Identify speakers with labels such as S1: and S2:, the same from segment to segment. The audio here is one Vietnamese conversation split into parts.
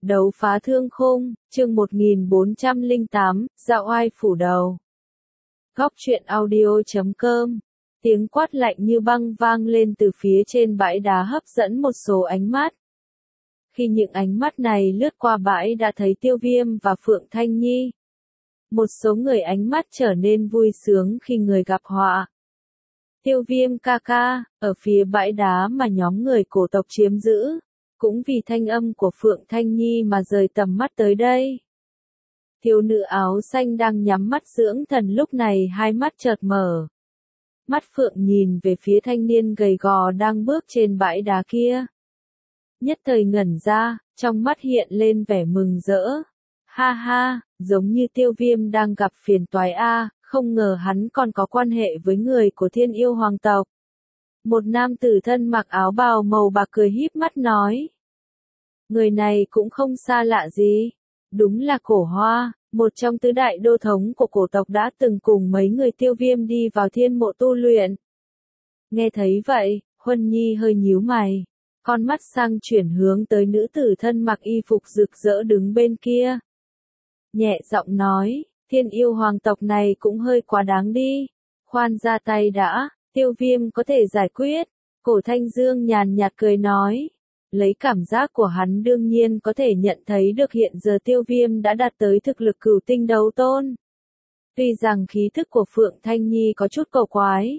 S1: Đấu phá thương khung, chương 1408, dạo oai phủ đầu. Góc truyện audio.com. Tiếng quát lạnh như băng vang lên từ phía trên bãi đá hấp dẫn một số ánh mắt. Khi những ánh mắt này lướt qua bãi đã thấy Tiêu Viêm và Phượng Thanh Nhi. Một số người ánh mắt trở nên vui sướng khi người gặp họa. Tiêu Viêm ca ca, ở phía bãi đá mà nhóm người cổ tộc chiếm giữ, cũng vì thanh âm của Phượng Thanh Nhi mà rời tầm mắt tới đây. Thiếu nữ áo xanh đang nhắm mắt dưỡng thần lúc này hai mắt chợt mở. Mắt Phượng nhìn về phía thanh niên gầy gò đang bước trên bãi đá kia. Nhất thời ngẩn ra, trong mắt hiện lên vẻ mừng rỡ. Ha ha, giống như Tiêu Viêm đang gặp phiền toái a, không ngờ hắn còn có quan hệ với người của Thiên Yêu Hoàng tộc. Một nam tử thân mặc áo bào màu bạc cười híp mắt nói. Người này cũng không xa lạ gì. Đúng là Cổ Hoa, một trong tứ đại đô thống của cổ tộc đã từng cùng mấy người Tiêu Viêm đi vào thiên mộ tu luyện. Nghe thấy vậy, Huân Nhi hơi nhíu mày. Con mắt sang chuyển hướng tới nữ tử thân mặc y phục rực rỡ đứng bên kia. Nhẹ giọng nói, Thiên Yêu Hoàng tộc này cũng hơi quá đáng đi. Khoan ra tay đã, Tiêu Viêm có thể giải quyết. Cổ Thanh Dương nhàn nhạt cười nói. Lấy cảm giác của hắn đương nhiên có thể nhận thấy được hiện giờ Tiêu Viêm đã đạt tới thực lực cửu tinh đấu tôn. Tuy rằng khí thức của Phượng Thanh Nhi có chút cầu quái.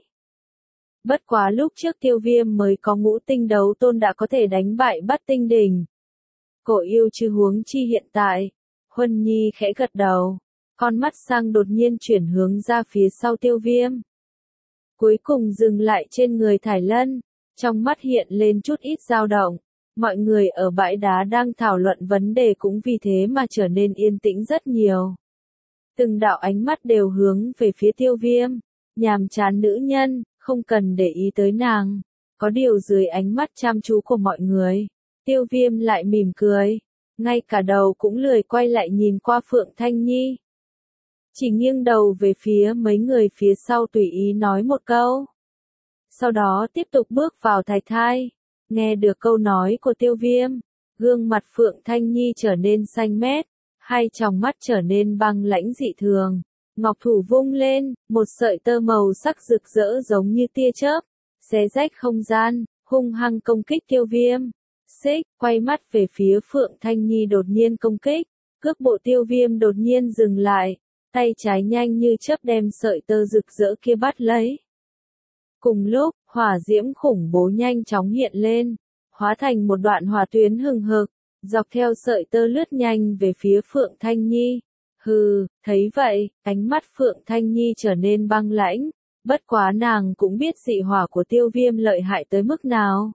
S1: Bất quá lúc trước Tiêu Viêm mới có ngũ tinh đấu tôn đã có thể đánh bại Bát Tinh Đỉnh. Cổ yêu chứ huống chi hiện tại. Huân Nhi khẽ gật đầu. Con mắt sang đột nhiên chuyển hướng ra phía sau Tiêu Viêm. Cuối cùng dừng lại trên người Thải Lân. Trong mắt hiện lên chút ít dao động. Mọi người ở bãi đá đang thảo luận vấn đề cũng vì thế mà trở nên yên tĩnh rất nhiều. Từng đạo ánh mắt đều hướng về phía Tiêu Viêm. Nhàm chán nữ nhân, không cần để ý tới nàng. Có điều dưới ánh mắt chăm chú của mọi người, Tiêu Viêm lại mỉm cười. Ngay cả đầu cũng lười quay lại nhìn qua Phượng Thanh Nhi. Chỉ nghiêng đầu về phía mấy người phía sau tùy ý nói một câu. Sau đó tiếp tục bước vào thạch thai. Nghe được câu nói của Tiêu Viêm, gương mặt Phượng Thanh Nhi trở nên xanh mét, hai tròng mắt trở nên băng lãnh dị thường. Ngọc thủ vung lên, một sợi tơ màu sắc rực rỡ giống như tia chớp, xé rách không gian, hung hăng công kích Tiêu Viêm. Xích, quay mắt về phía Phượng Thanh Nhi đột nhiên công kích, cước bộ Tiêu Viêm đột nhiên dừng lại, tay trái nhanh như chớp đem sợi tơ rực rỡ kia bắt lấy. Cùng lúc, hỏa diễm khủng bố nhanh chóng hiện lên, hóa thành một đoạn hỏa tuyến hừng hực, dọc theo sợi tơ lướt nhanh về phía Phượng Thanh Nhi. Hừ, thấy vậy, ánh mắt Phượng Thanh Nhi trở nên băng lãnh, bất quá nàng cũng biết dị hỏa của Tiêu Viêm lợi hại tới mức nào.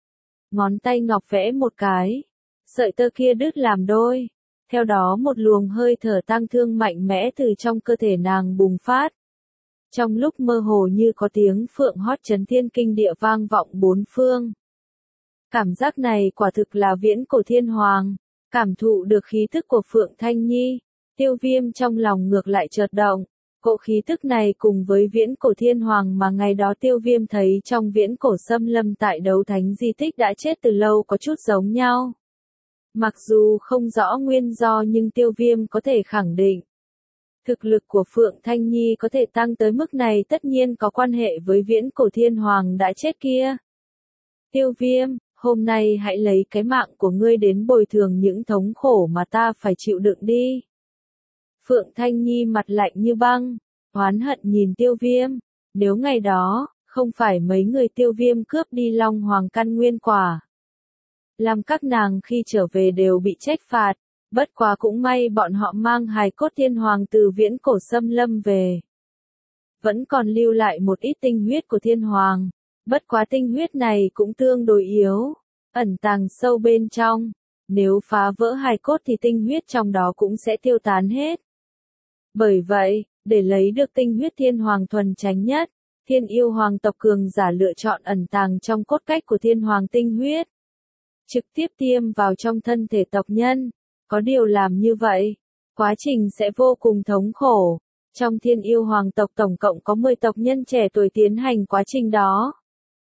S1: Ngón tay ngọc vẽ một cái, sợi tơ kia đứt làm đôi, theo đó một luồng hơi thở tăng thương mạnh mẽ từ trong cơ thể nàng bùng phát. Trong lúc mơ hồ như có tiếng phượng hót chấn thiên kinh địa vang vọng bốn phương. Cảm giác này quả thực là viễn cổ thiên hoàng. Cảm thụ được khí thức của Phượng Thanh Nhi, Tiêu Viêm trong lòng ngược lại chợt động. Cỗ khí thức này cùng với viễn cổ thiên hoàng mà ngày đó Tiêu Viêm thấy trong viễn cổ xâm lâm tại đấu thánh di tích đã chết từ lâu có chút giống nhau. Mặc dù không rõ nguyên do nhưng Tiêu Viêm có thể khẳng định. Thực lực của Phượng Thanh Nhi có thể tăng tới mức này tất nhiên có quan hệ với viễn cổ thiên hoàng đã chết kia. Tiêu Viêm, hôm nay hãy lấy cái mạng của ngươi đến bồi thường những thống khổ mà ta phải chịu đựng đi. Phượng Thanh Nhi mặt lạnh như băng, oán hận nhìn Tiêu Viêm. Nếu ngày đó, không phải mấy người Tiêu Viêm cướp đi Long Hoàng căn nguyên quả, làm các nàng khi trở về đều bị trách phạt. Bất quá cũng may bọn họ mang hài cốt thiên hoàng từ viễn cổ xâm lâm về. Vẫn còn lưu lại một ít tinh huyết của thiên hoàng. Bất quá tinh huyết này cũng tương đối yếu, ẩn tàng sâu bên trong. Nếu phá vỡ hài cốt thì tinh huyết trong đó cũng sẽ tiêu tán hết. Bởi vậy, để lấy được tinh huyết thiên hoàng thuần chánh nhất, Thiên Yêu Hoàng tộc cường giả lựa chọn ẩn tàng trong cốt cách của thiên hoàng tinh huyết. Trực tiếp tiêm vào trong thân thể tộc nhân. Có điều làm như vậy, quá trình sẽ vô cùng thống khổ. Trong Thiên Yêu Hoàng tộc tổng cộng có 10 tộc nhân trẻ tuổi tiến hành quá trình đó.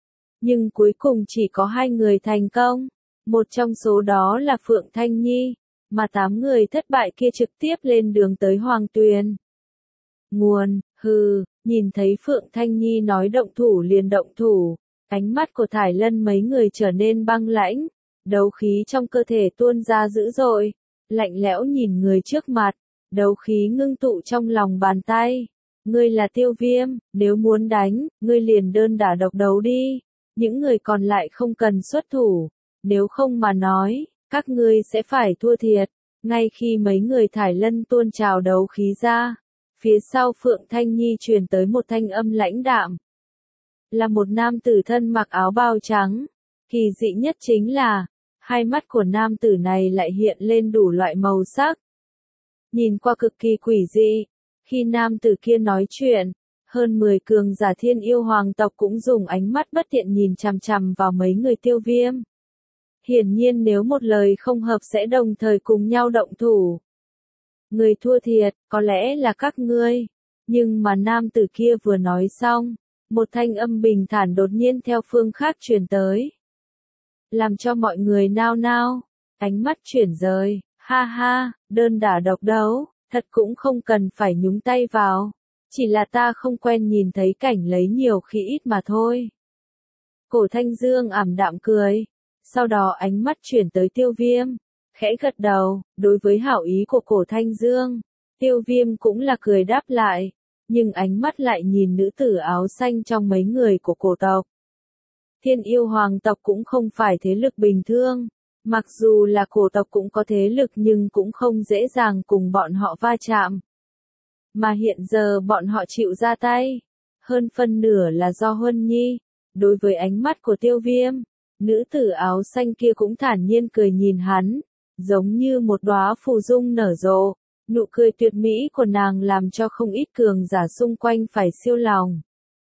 S1: Nhưng cuối cùng chỉ có 2 người thành công. Một trong số đó là Phượng Thanh Nhi. mà 8 người thất bại kia trực tiếp lên đường tới Hoàng Tuyền. Nguồn, nhìn thấy Phượng Thanh Nhi nói động thủ liền động thủ, ánh mắt của Thải Lân mấy người trở nên băng lãnh, đấu khí trong cơ thể tuôn ra dữ dội, lạnh lẽo nhìn người trước mặt, đấu khí ngưng tụ trong lòng bàn tay. Ngươi là Tiêu Viêm, nếu muốn đánh, ngươi liền đơn đả độc đấu đi, những người còn lại không cần xuất thủ, nếu không mà nói, các ngươi sẽ phải thua thiệt. Ngay khi mấy người Thải Lân tuôn trào đấu khí ra, phía sau Phượng Thanh Nhi truyền tới một thanh âm lãnh đạm. Là một nam tử thân mặc áo bào trắng, kỳ dị nhất chính là, hai mắt của nam tử này lại hiện lên đủ loại màu sắc. Nhìn qua cực kỳ quỷ dị, khi nam tử kia nói chuyện, hơn 10 cường giả Thiên Yêu Hoàng tộc cũng dùng ánh mắt bất thiện nhìn chằm chằm vào mấy người Tiêu Viêm. Hiển nhiên nếu một lời không hợp sẽ đồng thời cùng nhau động thủ. Người thua thiệt, có lẽ là các ngươi. Nhưng mà nam tử kia vừa nói xong, một thanh âm bình thản đột nhiên theo phương khác truyền tới. Làm cho mọi người nao nao, ánh mắt chuyển rời, ha ha, đơn đả độc đấu, thật cũng không cần phải nhúng tay vào. Chỉ là ta không quen nhìn thấy cảnh lấy nhiều khi ít mà thôi. Cổ Thanh Dương ảm đạm cười, sau đó ánh mắt chuyển tới Tiêu Viêm, khẽ gật đầu, đối với hảo ý của Cổ Thanh Dương, Tiêu Viêm cũng là cười đáp lại, nhưng ánh mắt lại nhìn nữ tử áo xanh trong mấy người của cổ tộc. Thiên Yêu Hoàng tộc cũng không phải thế lực bình thường, mặc dù là cổ tộc cũng có thế lực nhưng cũng không dễ dàng cùng bọn họ va chạm. Mà hiện giờ bọn họ chịu ra tay, hơn phân nửa là do Huân Nhi. Đối với ánh mắt của Tiêu Viêm, nữ tử áo xanh kia cũng thản nhiên cười nhìn hắn, giống như một đóa phù dung nở rộ, nụ cười tuyệt mỹ của nàng làm cho không ít cường giả xung quanh phải siêu lòng.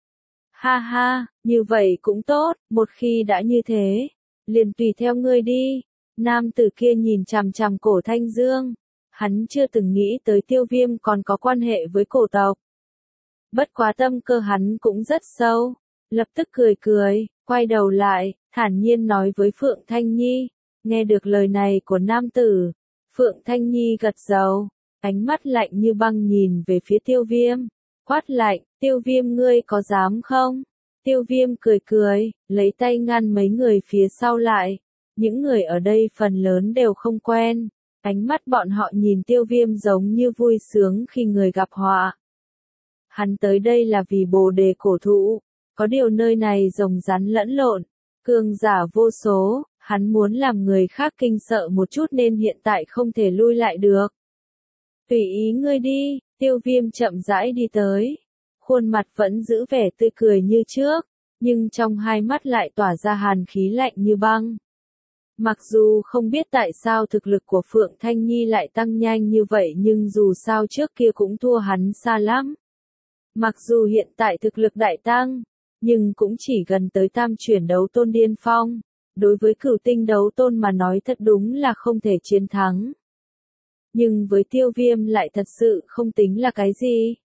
S1: Ha ha, như vậy cũng tốt, một khi đã như thế, liền tùy theo ngươi đi. Nam tử kia nhìn chằm chằm Cổ Thanh Dương, hắn chưa từng nghĩ tới Tiêu Viêm còn có quan hệ với cổ tộc. Bất quá tâm cơ hắn cũng rất sâu, lập tức cười cười, quay đầu lại, thản nhiên nói với Phượng Thanh Nhi. Nghe được lời này của nam tử, Phượng Thanh Nhi gật đầu, ánh mắt lạnh như băng nhìn về phía Tiêu Viêm, quát lạnh, Tiêu Viêm ngươi có dám không? Tiêu Viêm cười cười, lấy tay ngăn mấy người phía sau lại, những người ở đây phần lớn đều không quen, ánh mắt bọn họ nhìn Tiêu Viêm giống như vui sướng khi người gặp họa. Hắn tới đây là vì Bồ Đề cổ thụ, có điều nơi này rồng rắn lẫn lộn, cường giả vô số, hắn muốn làm người khác kinh sợ một chút nên hiện tại không thể lui lại được. Tùy ý ngươi đi, Tiêu Viêm chậm rãi đi tới, khuôn mặt vẫn giữ vẻ tươi cười như trước, nhưng trong hai mắt lại tỏa ra hàn khí lạnh như băng. Mặc dù không biết tại sao thực lực của Phượng Thanh Nhi lại tăng nhanh như vậy nhưng dù sao trước kia cũng thua hắn xa lắm. Mặc dù hiện tại thực lực đại tăng, nhưng cũng chỉ gần tới tam chuyển đấu tôn điên phong. Đối với cửu tinh đấu tôn mà nói thật đúng là không thể chiến thắng. Nhưng với Tiêu Viêm lại thật sự không tính là cái gì.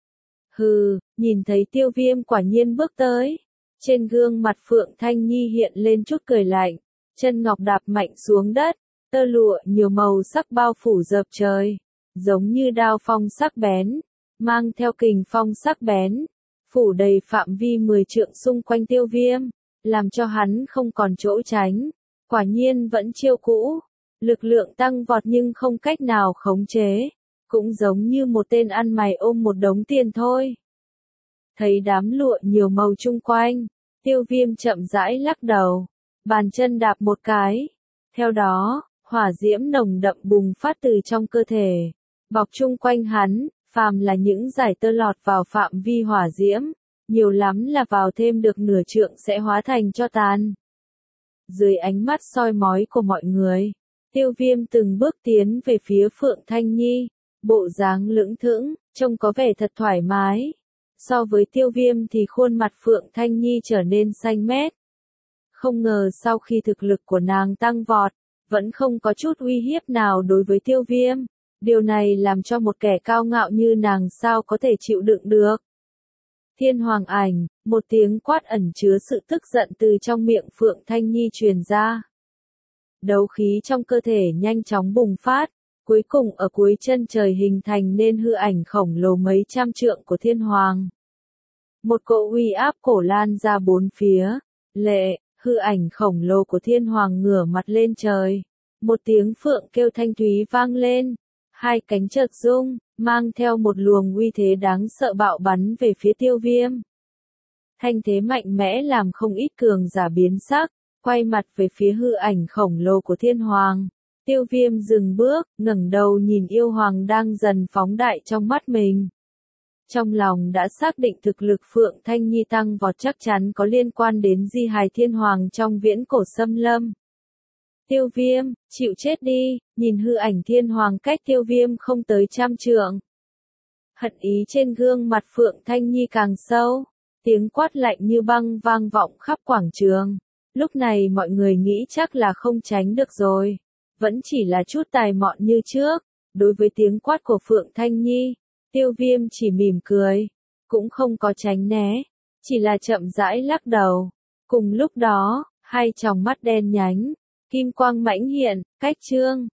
S1: Nhìn thấy Tiêu Viêm quả nhiên bước tới. Trên gương mặt Phượng Thanh Nhi hiện lên chút cười lạnh, chân ngọc đạp mạnh xuống đất, tơ lụa nhiều màu sắc bao phủ dợp trời, giống như đao phong sắc bén, mang theo kình phong sắc bén, phủ đầy phạm vi 10 trượng xung quanh Tiêu Viêm, làm cho hắn không còn chỗ tránh, quả nhiên vẫn chiêu cũ, lực lượng tăng vọt nhưng không cách nào khống chế, cũng giống như một tên ăn mày ôm một đống tiền thôi. Thấy đám lụa nhiều màu chung quanh, Tiêu Viêm chậm rãi lắc đầu, bàn chân đạp một cái, theo đó, hỏa diễm nồng đậm bùng phát từ trong cơ thể, bọc chung quanh hắn, phàm là những dải tơ lọt vào phạm vi hỏa diễm, nhiều lắm là vào thêm được nửa trượng sẽ hóa thành tro tàn. Dưới ánh mắt soi mói của mọi người, Tiêu Viêm từng bước tiến về phía Phượng Thanh Nhi, bộ dáng lững thững, trông có vẻ thật thoải mái. So với Tiêu Viêm thì khuôn mặt Phượng Thanh Nhi trở nên xanh mét. Không ngờ sau khi thực lực của nàng tăng vọt, vẫn không có chút uy hiếp nào đối với Tiêu Viêm. Điều này làm cho một kẻ cao ngạo như nàng sao có thể chịu đựng được. Thiên Hoàng Ảnh, một tiếng quát ẩn chứa sự tức giận từ trong miệng Phượng Thanh Nhi truyền ra. Đấu khí trong cơ thể nhanh chóng bùng phát, Cuối cùng ở cuối chân trời hình thành nên hư ảnh khổng lồ mấy trăm trượng của thiên hoàng. Một cỗ uy áp cổ lan ra bốn phía. Lệ, hư ảnh khổng lồ của thiên hoàng ngửa mặt lên trời. Một tiếng phượng kêu thanh thúy vang lên. Hai cánh chợt rung, mang theo một luồng uy thế đáng sợ bạo bắn về phía Tiêu Viêm. Thanh thế mạnh mẽ làm không ít cường giả biến sắc, quay mặt về phía hư ảnh khổng lồ của thiên hoàng. Tiêu Viêm dừng bước, ngẩng đầu nhìn yêu hoàng đang dần phóng đại trong mắt mình. Trong lòng đã xác định thực lực Phượng Thanh Nhi tăng vọt chắc chắn có liên quan đến di hài thiên hoàng trong viễn cổ xâm lâm. Tiêu Viêm, chịu chết đi, nhìn hư ảnh thiên hoàng cách Tiêu Viêm không tới 100 trượng. Hận ý trên gương mặt Phượng Thanh Nhi càng sâu, tiếng quát lạnh như băng vang vọng khắp quảng trường. Lúc này mọi người nghĩ chắc là không tránh được rồi. Vẫn chỉ là chút tài mọn như trước. Đối với tiếng quát của Phượng Thanh Nhi, Tiêu Viêm chỉ mỉm cười, cũng không có tránh né, chỉ là chậm rãi lắc đầu. Cùng lúc đó, hai tròng mắt đen nhánh, kim quang mãnh hiện, cách chương